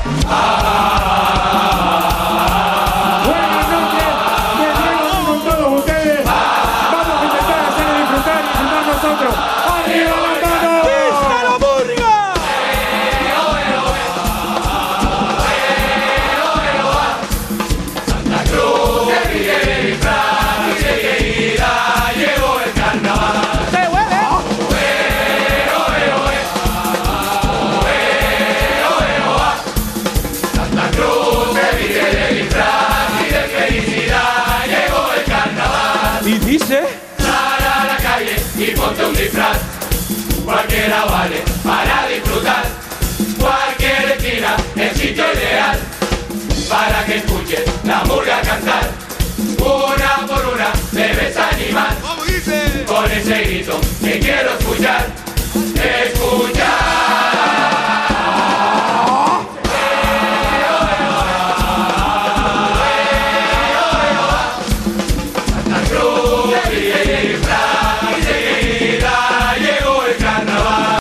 Buenas noches, bienvenidos con todos ustedes. Vamos a intentar hacerlo disfrutar y disfrutar nosotros. ¡Arriba las manos! ¡Fiesta la murga! Santa Cruz se ríe de disfraz y enseguida llegó el carnaval. ¡Se huele! Santa Cruz se ríe de disfraz y de felicidad llegó el carnaval. Y dice... Sal a la calle y ponte un disfraz, cualquiera vale para disfrutar. Cualquier esquina es sitio ideal para que escuches la murga cantar. Una por una debes animar con ese grito que quiero escuchar. Santa Cruz se ríe de disfraz y enseguida llegó el carnaval.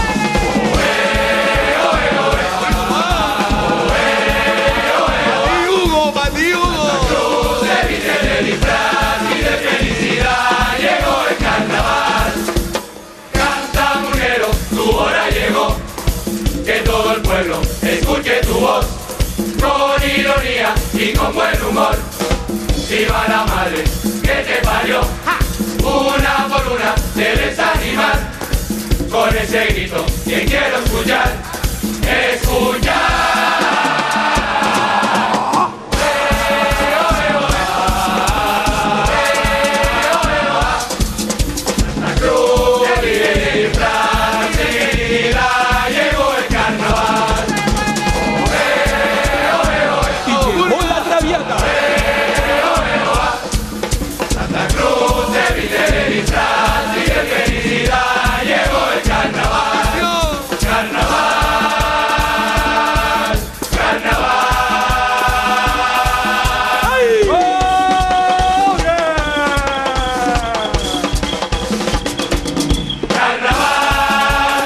¡Mati Hugo! Cruz se viste de disfraz y de felicidad llegó el carnaval. Canta murguero, tu hora llegó, que todo el pueblo escuche tu voz, con ironía y con buen humor. Viva la madre que te parió, una por una debes animar, con ese grito que quiero escuchar, Santa Cruz se ríe de disfraz y enseguida llegó el carnaval. ¡Y llegó la traviata! Santa Cruz se viste de disfraz y de felicidad llegó el carnaval. Carnaval, carnaval. ¡Ay! ¡Oh, yeah! Carnaval,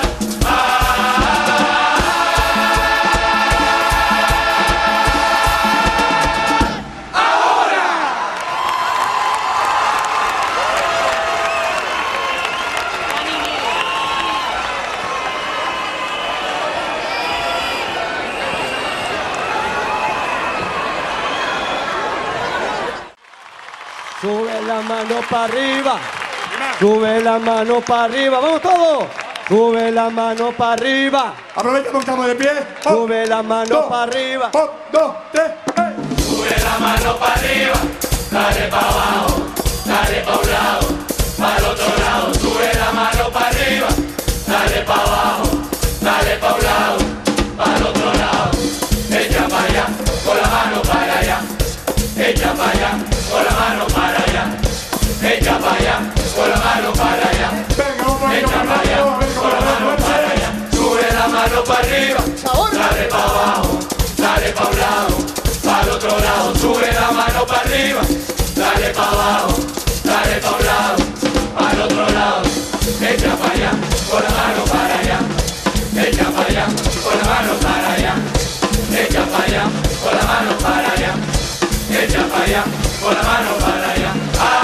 Sube la mano para arriba. Sube la mano para arriba. ¡Vamos todos! Sube la mano para arriba. Aprovechamos que estamos de pie. Sube la mano para arriba. 1, 2, 3, ¡hey! sube la mano para arriba, dale para abajo, dale para un lado, para el otro lado. Sube la mano para arriba, dale para abajo, dale para un lado, para el otro lado. Echa para allá, con la mano para allá. Echa para allá, con la mano para allá. Echa para allá, con la mano para allá. Venga, vamos a Echa para allá, con la mano para allá. Sube la mano para arriba, dale para abajo, dale para un lado, para el otro lado. Sube la mano para arriba, dale para abajo, dale para un lado, para el otro lado. Echa para allá, con la mano para allá. Echa para allá, con la mano para allá. Echa para allá, con la mano para allá. Echa para allá, con la mano para allá.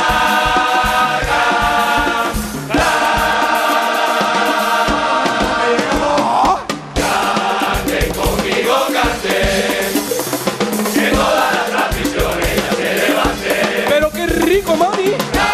Canten conmigo, canten, que todas las aficiones ya se levanten. ¡Pero qué rico, mami!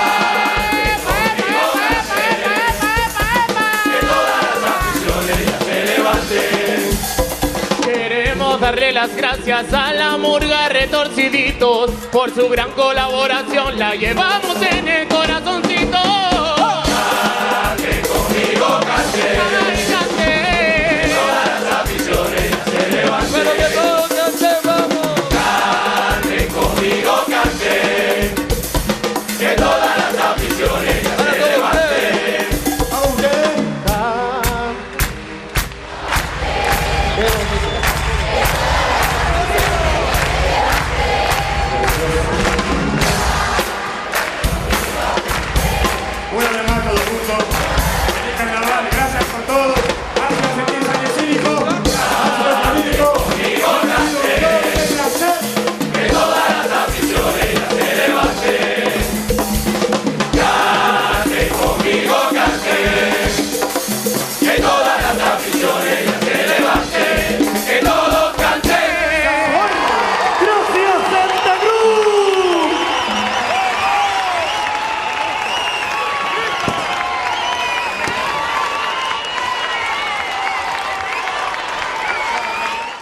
Que todas las aficiones ya se levanten. Queremos darle las gracias a la murga Retorciditos por su gran colaboración, la llevamos en el corazoncito. Canten conmigo, canten, Ay, cante. todas las aficiones ya se levanten. ¡Pero que todos cantemos! Canten conmigo, canten, que todas las aficiones ya se levanten. ¡Vamos ustedes! Una vez más todos juntos. ¡Feliz carnaval! Gracias por todo.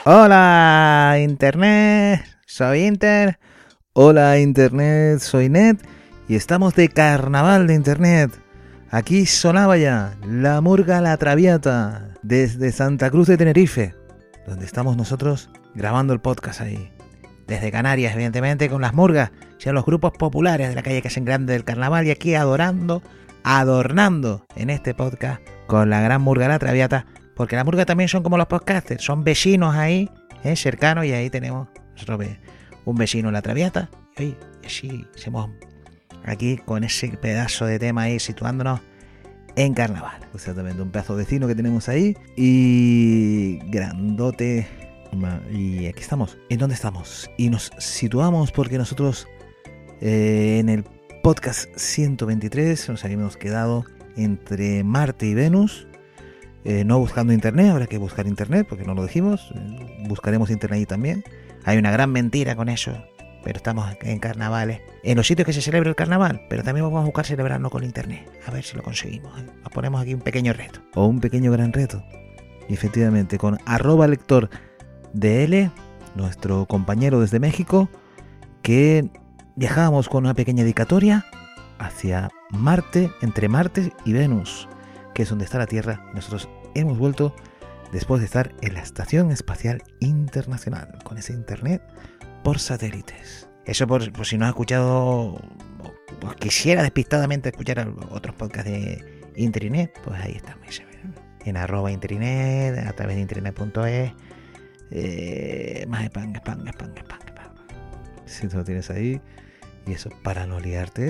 Hola Internet, soy Inter. Hola Internet, soy Net. Y estamos de carnaval de Internet. Aquí sonaba ya la Murga La Traviata desde Santa Cruz de Tenerife, donde estamos nosotros grabando el podcast ahí. Desde Canarias, evidentemente, con las murgas, ya los grupos populares de la calle que hacen grande del carnaval, y aquí adornando en este podcast con la gran Murga La Traviata, porque la murga también son como los podcasters, son vecinos ahí, cercanos, y ahí tenemos nosotros un vecino La Traviata, y así hacemos aquí con ese pedazo de tema ahí situándonos en carnaval. Exactamente, un pedazo vecino que tenemos ahí y grandote. Y aquí estamos. ¿En dónde estamos? Y nos situamos porque nosotros en el podcast 123 nos habíamos quedado entre Marte y Venus, no buscando internet. Habrá que buscar internet porque no lo dijimos. Buscaremos internet ahí también. Hay una gran mentira con eso, pero estamos en carnavales, en los sitios que se celebra el carnaval, pero también vamos a buscar celebrarlo con internet, a ver si lo conseguimos. Nos ponemos aquí un pequeño reto, o un pequeño gran reto, y efectivamente con @lector DL, nuestro compañero desde México, que viajábamos con una pequeña dedicatoria hacia Marte, entre Marte y Venus, que es donde está la Tierra. Nosotros hemos vuelto después de estar en la Estación Espacial Internacional, con ese internet por satélites. Eso por si no has escuchado, o quisiera despistadamente escuchar otros podcasts de Internet, pues ahí estamos, en @Internet, a través de internet.es. Más spam. Si tú lo tienes ahí, y eso para no liarte,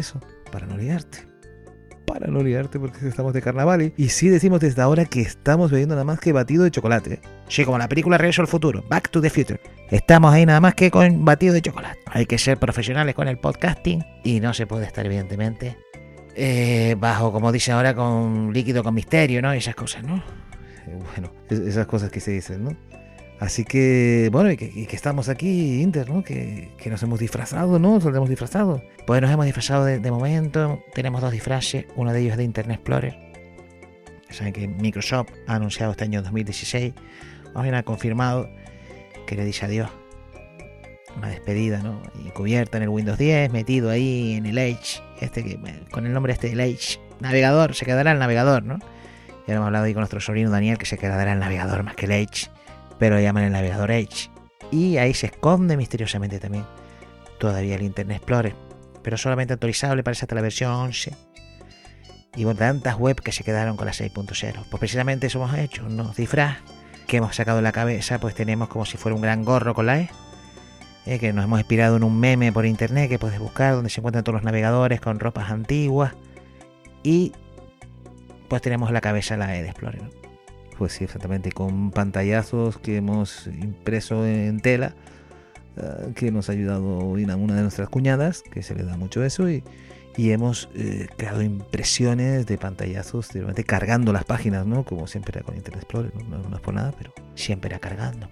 porque estamos de carnaval. Y sí decimos desde ahora que estamos bebiendo nada más que batido de chocolate. Sí, como la película Regreso al Futuro, Back to the Future. Estamos ahí nada más que con batido de chocolate. Hay que ser profesionales con el podcasting y no se puede estar evidentemente bajo, como dice ahora, con líquido con misterio, ¿no? Esas cosas, ¿no? Bueno, esas cosas que se dicen, ¿no? Así que, bueno, y que estamos aquí, Inter, ¿no? Que nos hemos disfrazado, ¿no? Nos hemos disfrazado. Pues nos hemos disfrazado de momento. Tenemos 2 disfraces. Uno de ellos de Internet Explorer. Saben que Microsoft ha anunciado este año 2016, más bien ha confirmado que le dice adiós. Una despedida, ¿no? Y cubierta en el Windows 10, metido ahí en el Edge, con el nombre del Edge. Navegador, se quedará el navegador, ¿no? Ya hemos hablado ahí con nuestro sobrino Daniel, que se quedará el navegador más que el Edge, pero lo llaman el navegador Edge. Y ahí se esconde misteriosamente también todavía el Internet Explorer, pero solamente actualizable, parece, hasta la versión 11. Y por tantas web que se quedaron con la 6.0. Pues precisamente eso hemos hecho, unos disfraz que hemos sacado de la cabeza. Pues tenemos como si fuera un gran gorro con la E, que nos hemos inspirado en un meme por internet que puedes buscar, donde se encuentran todos los navegadores con ropas antiguas. Y pues tenemos la cabeza la E de Explorer, ¿no? Pues sí, exactamente, con pantallazos que hemos impreso en tela, que nos ha ayudado una de nuestras cuñadas, que se le da mucho eso, y hemos creado impresiones de pantallazos, cargando las páginas, ¿no? Como siempre era con Internet Explorer, no es por nada, pero siempre era cargando.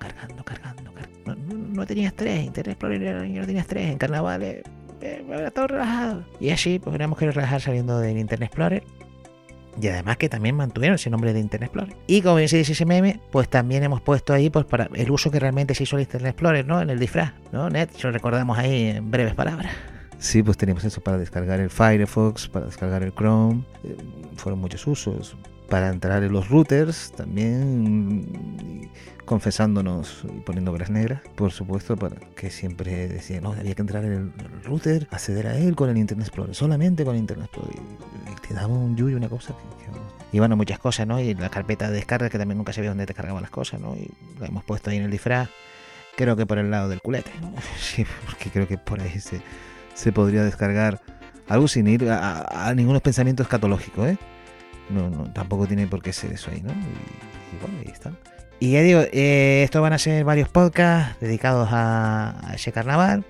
No tenía estrés, Internet Explorer no tenía estrés, en carnavales era todo relajado. Y así, pues teníamos que relajar saliendo del Internet Explorer. Y además que también mantuvieron ese nombre de Internet Explorer. Y como se dice ese meme, pues también hemos puesto ahí, pues, para el uso que realmente se hizo el Internet Explorer, ¿no? En el disfraz, ¿no? Net, lo recordamos ahí en breves palabras. Sí, pues teníamos eso para descargar el Firefox, para descargar el Chrome. Fueron muchos usos. Para entrar en los routers también, confesándonos y poniendo velas negras, por supuesto, para que siempre decía, no, había que entrar en el router, acceder a él con el Internet Explorer, solamente con Internet Explorer. Y te daba un yuyo, una cosa y bueno, muchas cosas, ¿no? Y la carpeta de descarga, que también nunca sabía dónde te cargaban las cosas, ¿no? Y la hemos puesto ahí en el disfraz, creo que por el lado del culete, ¿no? Sí, porque creo que por ahí se podría descargar algo sin ir a ningún pensamiento escatológico, ¿eh? No, tampoco tiene por qué ser eso ahí, ¿no? Y bueno, ahí está. Y ya digo, estos van a ser varios podcasts dedicados a ese carnaval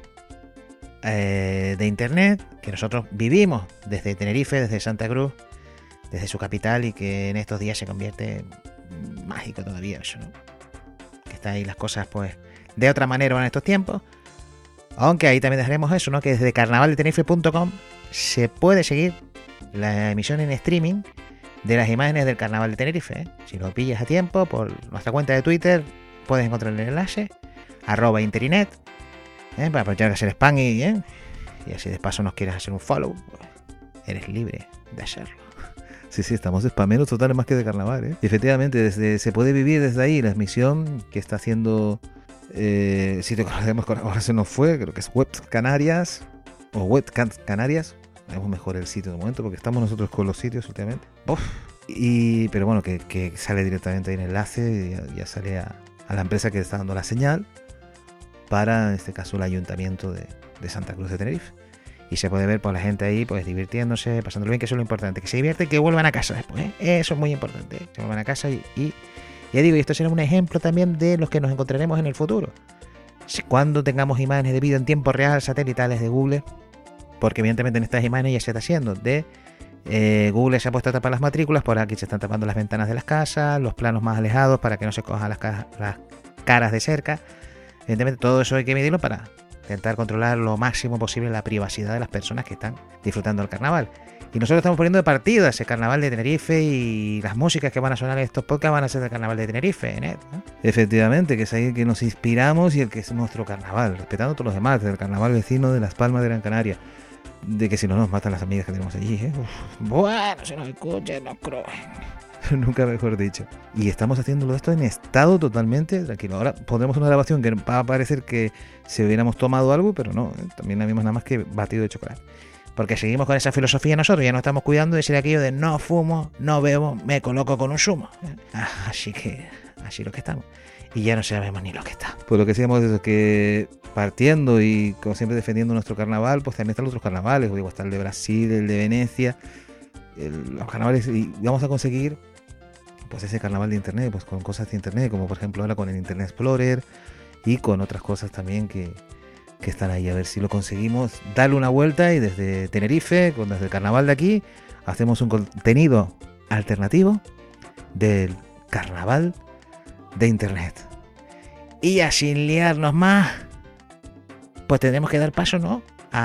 de internet que nosotros vivimos desde Tenerife, desde Santa Cruz, desde su capital, y que en estos días se convierte en mágico todavía eso, ¿no? Que está ahí las cosas, pues, de otra manera en estos tiempos. Aunque ahí también dejaremos eso, ¿no? Que desde carnavaldetenerife.com se puede seguir la emisión en streaming de las imágenes del Carnaval de Tenerife, ¿eh? Si lo pillas a tiempo, por nuestra cuenta de Twitter, puedes encontrar el enlace, @interinet, para aprovechar que hacer spam y así de paso nos quieres hacer un follow, pues, eres libre de hacerlo. Sí, estamos spameros totales más que de carnaval, Y efectivamente, se puede vivir desde ahí la emisión que está haciendo, sitio que ahora se nos fue, creo que es Web Canarias, o Web Canarias. Vemos mejor el sitio de momento porque estamos nosotros con los sitios últimamente. Pero bueno, que sale directamente ahí en el enlace, ya sale a la empresa que está dando la señal para, en este caso, el Ayuntamiento de Santa Cruz de Tenerife. Y se puede ver por la gente ahí, pues divirtiéndose, pasándolo bien, que eso es lo importante. Que se divierten, que vuelvan a casa después, Eso es muy importante, que vuelvan a casa y ya digo, y esto será un ejemplo también de los que nos encontraremos en el futuro. Cuando tengamos imágenes de vídeo en tiempo real satelitales de Google, porque evidentemente en estas imágenes ya se está haciendo Google se ha puesto a tapar las matrículas, por aquí se están tapando las ventanas de las casas, los planos más alejados para que no se cojan las caras de cerca. Evidentemente todo eso hay que medirlo para intentar controlar lo máximo posible la privacidad de las personas que están disfrutando del carnaval. Y nosotros estamos poniendo de partida ese carnaval de Tenerife, y las músicas que van a sonar en estos podcasts van a ser del carnaval de Tenerife, ¿no? Efectivamente, que es ahí que nos inspiramos y el que es nuestro carnaval, respetando a todos los demás, del carnaval vecino de Las Palmas de Gran Canaria. De que si no nos matan las amigas que tenemos allí, Bueno, si nos escuchan, nos crujen. Nunca mejor dicho. Y estamos haciéndolo esto en estado totalmente tranquilo. Ahora pondremos una grabación que va a parecer que si hubiéramos tomado algo, pero no, también la misma nada más que batido de chocolate. Porque seguimos con esa filosofía nosotros, ya no estamos cuidando de ser aquello de no fumo, no bebo, me coloco con un zumo. Así lo que estamos. Y ya no sabemos ni lo que está. Pues lo que decíamos es que partiendo y como siempre defendiendo nuestro carnaval, pues también están los otros carnavales. Digo, está el de Brasil, el de Venecia, los carnavales, y vamos a conseguir pues ese carnaval de internet, pues con cosas de internet, como por ejemplo ahora con el Internet Explorer y con otras cosas también que están ahí. A ver si lo conseguimos darle una vuelta, y desde Tenerife, desde el carnaval de aquí, hacemos un contenido alternativo del carnaval de internet. Y ya sin liarnos más, pues tendremos que dar paso, ¿no?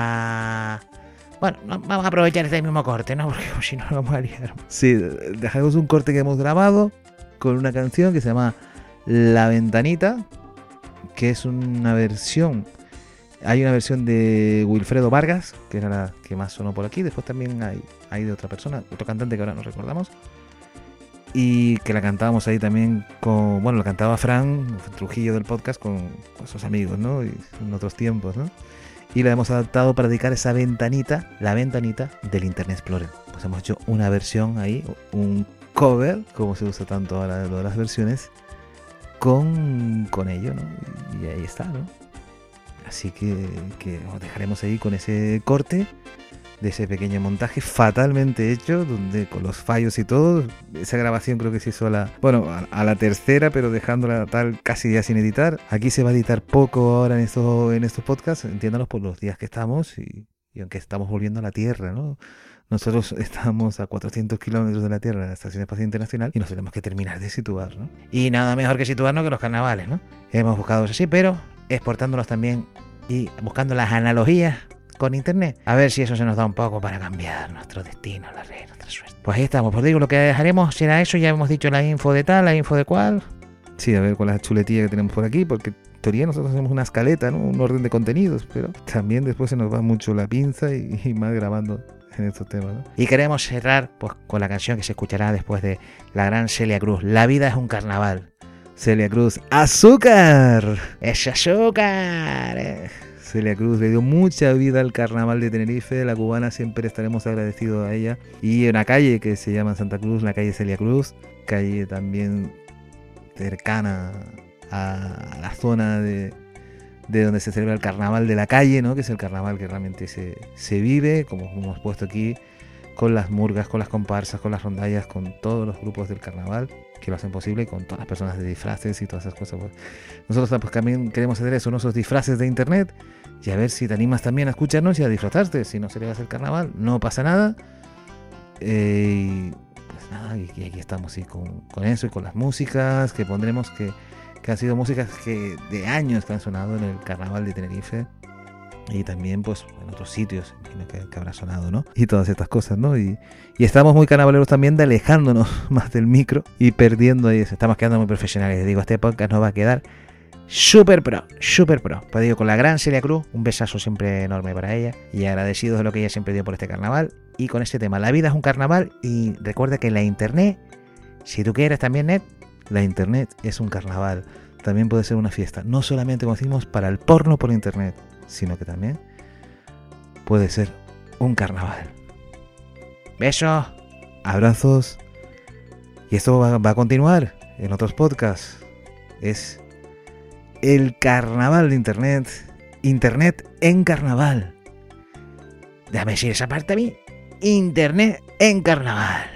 Bueno, vamos a aprovechar este mismo corte, ¿no? Porque si no nos vamos a liar. Sí, dejamos un corte que hemos grabado con una canción que se llama La Ventanita, que es una versión. Hay una versión de Wilfredo Vargas, que era la que más sonó por aquí. Después también hay de otra persona, otro cantante que ahora no recordamos. Y que la cantábamos ahí también la cantaba Fran Trujillo del podcast con sus amigos, ¿no? Y en otros tiempos, ¿no? Y la hemos adaptado para dedicar esa ventanita, la ventanita del Internet Explorer. Pues hemos hecho una versión ahí, un cover, como se usa tanto ahora de las versiones, con ello, ¿no? Y ahí está, ¿no? Así que os dejaremos ahí con ese corte de ese pequeño montaje fatalmente hecho, donde con los fallos y todo, esa grabación creo que se hizo a la tercera, pero dejándola tal casi ya sin editar. Aquí se va a editar poco ahora en estos podcasts, entiéndanos por los días que estamos y aunque estamos volviendo a la Tierra, ¿no? Nosotros estamos a 400 kilómetros de la Tierra, en la Estación Espacial Internacional, y nos tenemos que terminar de situar, ¿no? Y nada mejor que situarnos que los carnavales, ¿no? Hemos buscado eso así, pero exportándolos también y buscando las analogías con internet, a ver si eso se nos da un poco para cambiar nuestro destino, nuestra suerte. Pues ahí estamos, pues digo, lo que dejaremos será eso. Ya hemos dicho la info de tal, la info de cual. Sí, a ver con las chuletillas que tenemos por aquí, porque en teoría nosotros hacemos una escaleta, ¿no? Un orden de contenidos, pero también después se nos va mucho la pinza y más grabando en estos temas, ¿no? Y queremos cerrar pues con la canción que se escuchará después de la gran Celia Cruz, La vida es un carnaval. Celia Cruz, ¡azúcar! ¡Es azúcar! Celia Cruz le dio mucha vida al carnaval de Tenerife, la cubana, siempre estaremos agradecidos a ella. Y una calle que se llama Santa Cruz, la calle Celia Cruz, calle también cercana a la zona de donde se celebra el carnaval de la calle, ¿no? Que es el carnaval que realmente se vive, como hemos puesto aquí, con las murgas, con las comparsas, con las rondallas, con todos los grupos del carnaval que lo hacen posible, con todas las personas de disfraces y todas esas cosas. Pues nosotros pues también queremos hacer eso, ¿no? Esos disfraces de internet, y a ver si te animas también a escucharnos y a disfrazarte. Si no celebras el carnaval, no pasa nada. Pues nada, y aquí estamos sí, con eso y con las músicas que pondremos, que han sido músicas que de años que han sonado en el carnaval de Tenerife, y también pues en otros sitios, imagino que habrá sonado, ¿no? Y todas estas cosas, ¿no? Y estamos muy carnavaleros también de alejándonos más del micro y perdiendo ahí, estamos quedando muy profesionales. Digo, este podcast nos va a quedar súper pro. Pues digo, con la gran Celia Cruz, un besazo siempre enorme para ella y agradecidos de lo que ella siempre dio por este carnaval y con este tema. La vida es un carnaval y recuerda que la internet, si tú quieres también, Net, la internet es un carnaval. También puede ser una fiesta, no solamente, como decimos, para el porno por internet, sino que también puede ser un carnaval. Besos, abrazos, y esto va a continuar en otros podcasts. Es el carnaval de internet, internet en carnaval. Déjame decir esa parte a mí, internet en carnaval.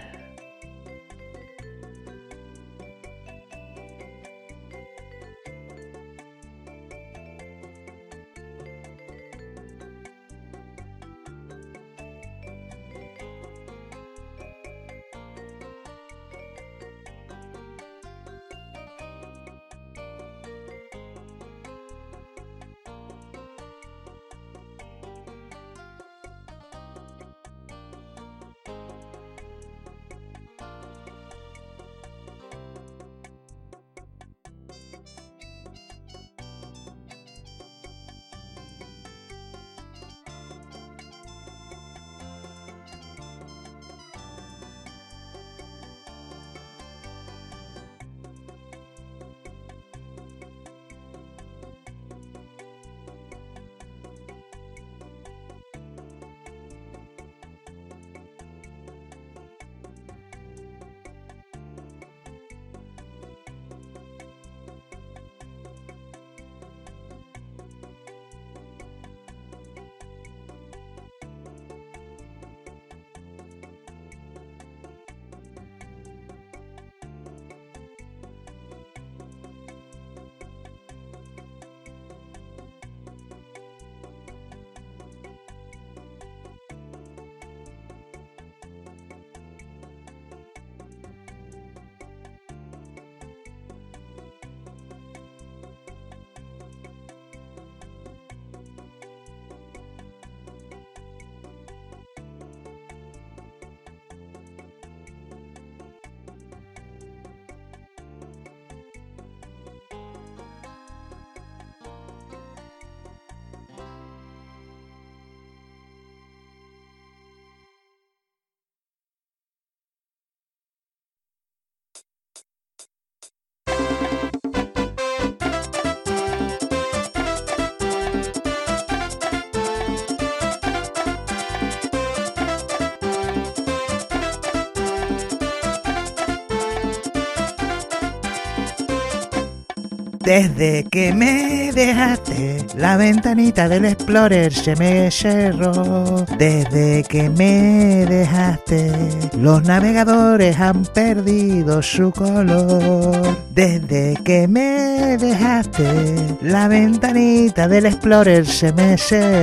Desde que me dejaste, la ventanita del Explorer se me cerró. Desde que me dejaste, los navegadores han perdido su color. Desde que me dejaste, la ventanita del Explorer se me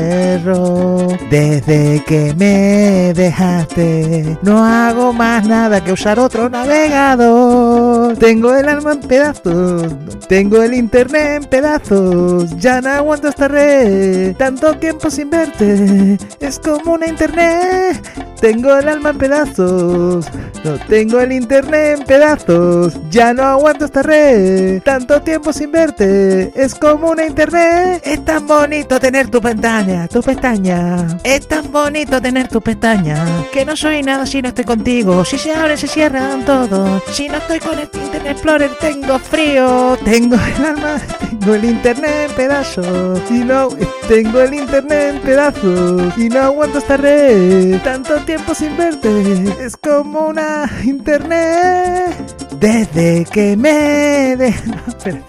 cerró. Desde que me dejaste, no hago más nada que usar otro navegador. Tengo el alma en pedazos, tengo el internet en pedazos, ya no aguanto esta red, tanto tiempo sin verte, es como una internet. Tengo el alma en pedazos, no tengo el internet en pedazos, ya no aguanto esta red, tanto tiempo sin verte, es como una internet. Es tan bonito tener tu pestaña, es tan bonito tener tu pestaña, que no soy nada si no estoy contigo, si se abren se cierran todo, si no estoy con el Internet Explorer tengo frío, tengo el alma, tengo el internet en pedazos, y no, tengo el internet en pedazos, y no aguanto esta red, tanto tiempo sin verte, es como una internet. Desde que me no, espérate.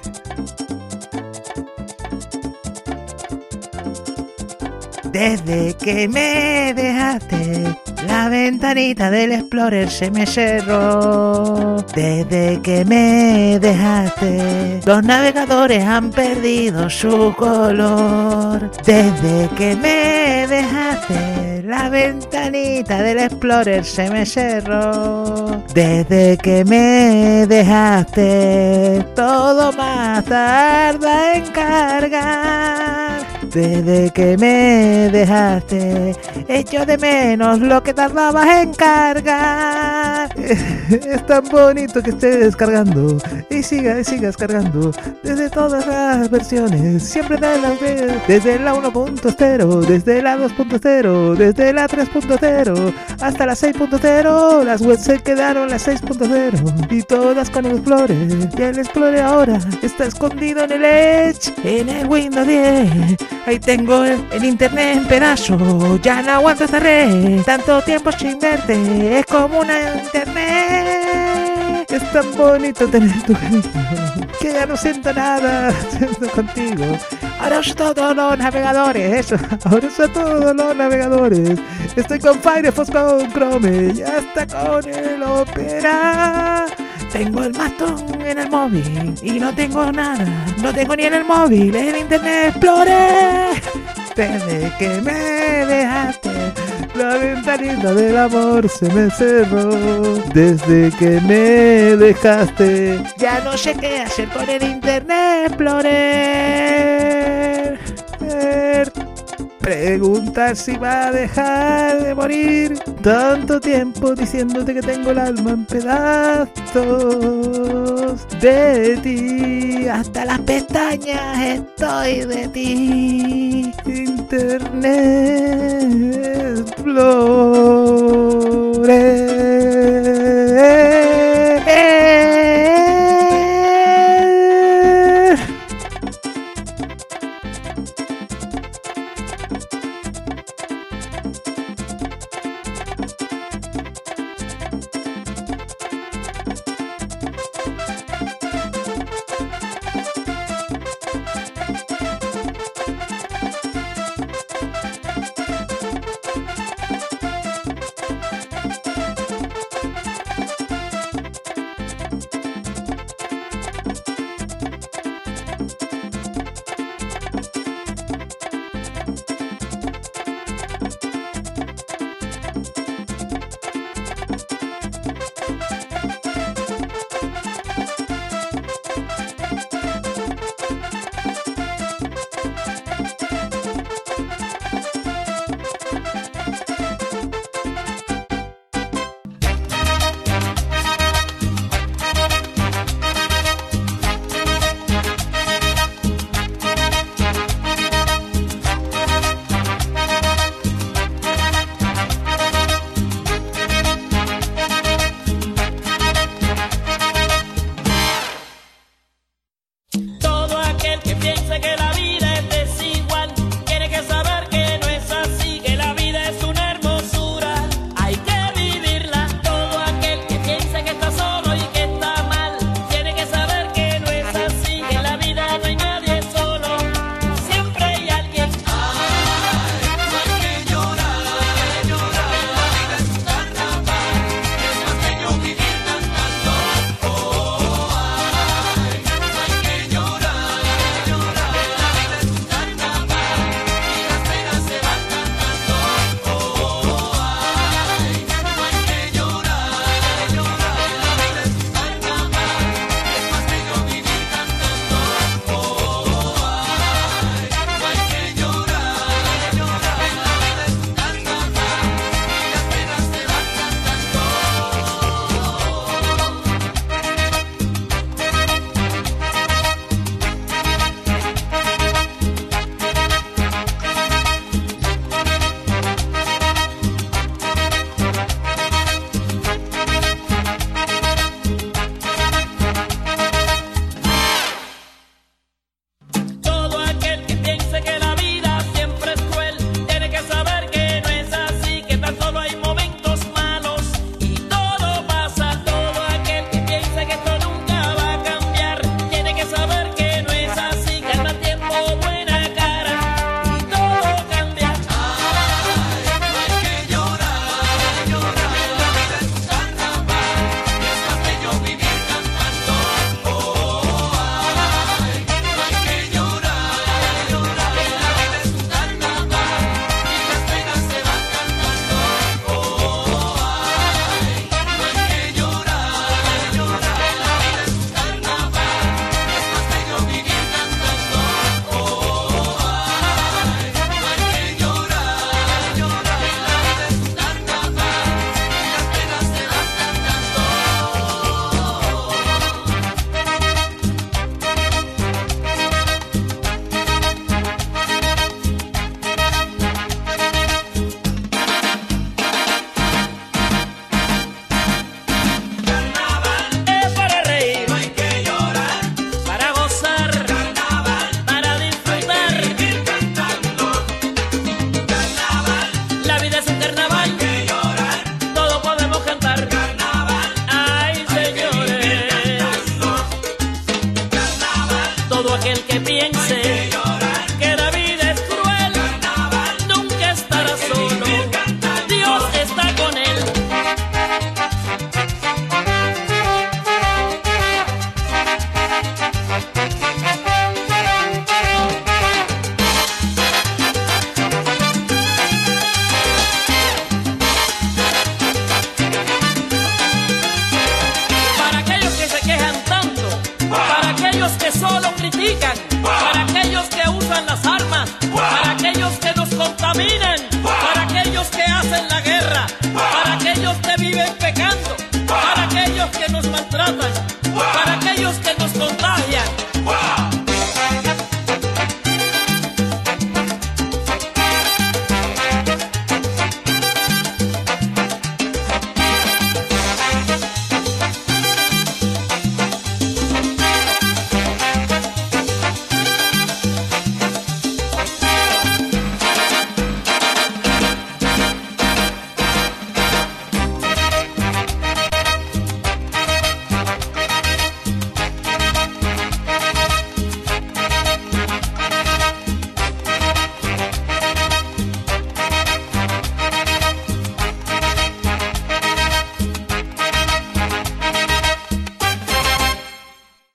Desde que me dejaste, la ventanita del Explorer se me cerró. Desde que me dejaste, los navegadores han perdido su color. Desde que me dejaste, la ventanita del Explorer se me cerró. Desde que me dejaste, todo más tarda en cargar. Desde que me dejaste, echo de menos lo que tardabas en cargar. Es tan bonito que estés descargando y sigas cargando desde todas las versiones, siempre desde la 1.0, desde la 2.0, desde la 3.0 hasta la 6.0. Las webs se quedaron las 6.0 y todas con el Explorer. Y el Explorer ahora está escondido en el Edge, en el Windows 10. Ahí tengo el internet en pedazos, ya no aguanto esta red, tanto tiempo sin verte, es como una internet. Es tan bonito tener tu cariño, que ya no siento nada siendo contigo. Ahora uso todos los navegadores, eso, ahora uso todos los navegadores. Estoy con Firefox, con Chrome, y hasta con el Opera. Tengo el Mastodon en el móvil y no tengo nada, no tengo ni en el móvil el Internet Explorer. Desde que me dejaste, la ventanita del amor se me cerró. Desde que me dejaste, ya no sé qué hacer con el Internet Explorer. Preguntar si va a dejar de morir. Tanto tiempo diciéndote que tengo el alma en pedazos de ti. Hasta las pestañas estoy de ti. Internet Explorer. contaminen. Para aquellos que hacen la guerra.